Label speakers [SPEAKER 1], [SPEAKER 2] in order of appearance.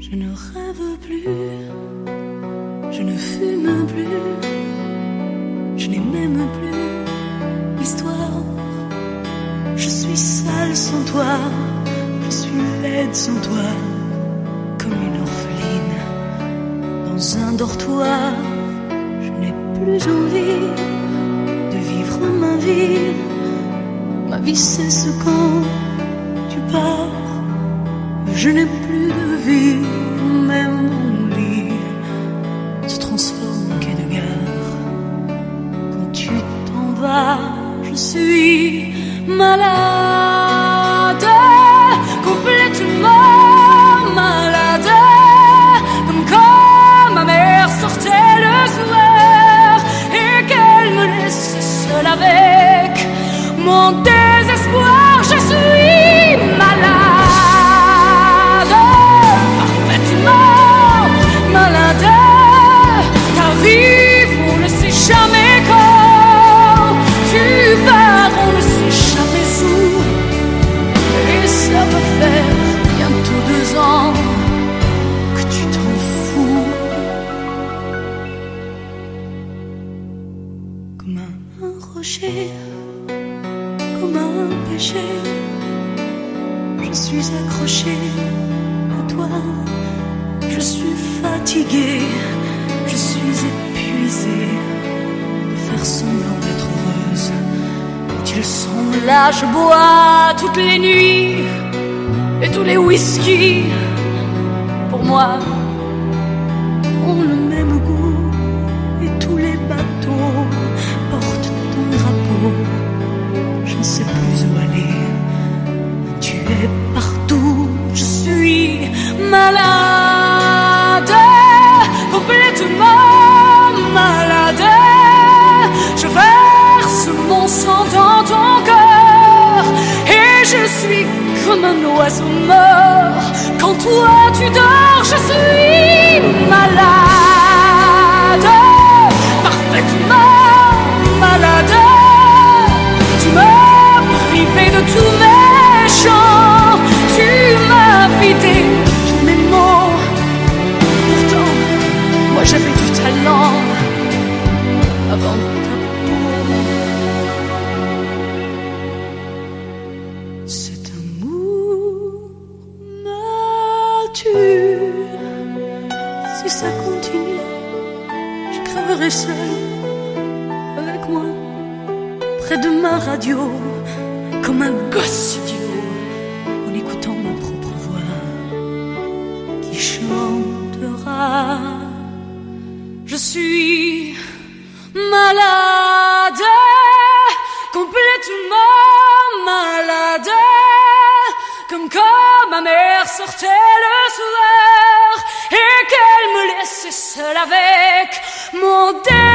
[SPEAKER 1] Je ne rêve plus, je ne fume plus, je n'ai même plus l'histoire. Je suis sale sans toi, je suis laide sans toi, comme une orpheline dans un dortoir. Je n'ai plus envie de vivre ma vie. Ma vie cesse quand tu pars. Je n'ai plus de vie, même mon lit se transforme en quai de gare. Quand tu t'en vas, je suis malade, complètement malade, comme quand ma mère sortait le soir et qu'elle me laissait seule avec mon désespoir. Je suis malade, parfaitement malade. Ta vie, on ne sait jamais quand tu pars, on ne sait jamais où. Et ça va faire bientôt 2 ans que tu t'en fous. Comme un rocher, comme un péché, je suis accrochée à toi. Je suis fatiguée, je suis épuisée de faire semblant d'être heureuse. Quand ils sont là, je bois toutes les nuits et tous les whisky. Pour moi, ont le même goût et tous les bateaux portent ton drapeau. Je ne sais plus où aller, tu es partout. Je suis malade, complètement malade. Je verse mon sang dans ton cœur et je suis comme un oiseau mort. Quand toi tu dors, je suis malade, parfaitement malade. Tu m'as privé de tous mes chants, tu m'as vidé tous mes mots. Pourtant, moi j'avais du talent avant ta peau. Cet amour me tue. Si ça continue, je crèverai seule avec moi près de ma radio, comme un gosse idiot, en écoutant ma propre voix qui chantera. Je suis malade, complètement malade, comme quand ma mère sortait le soir et qu'elle me laissait seule avec mon désir.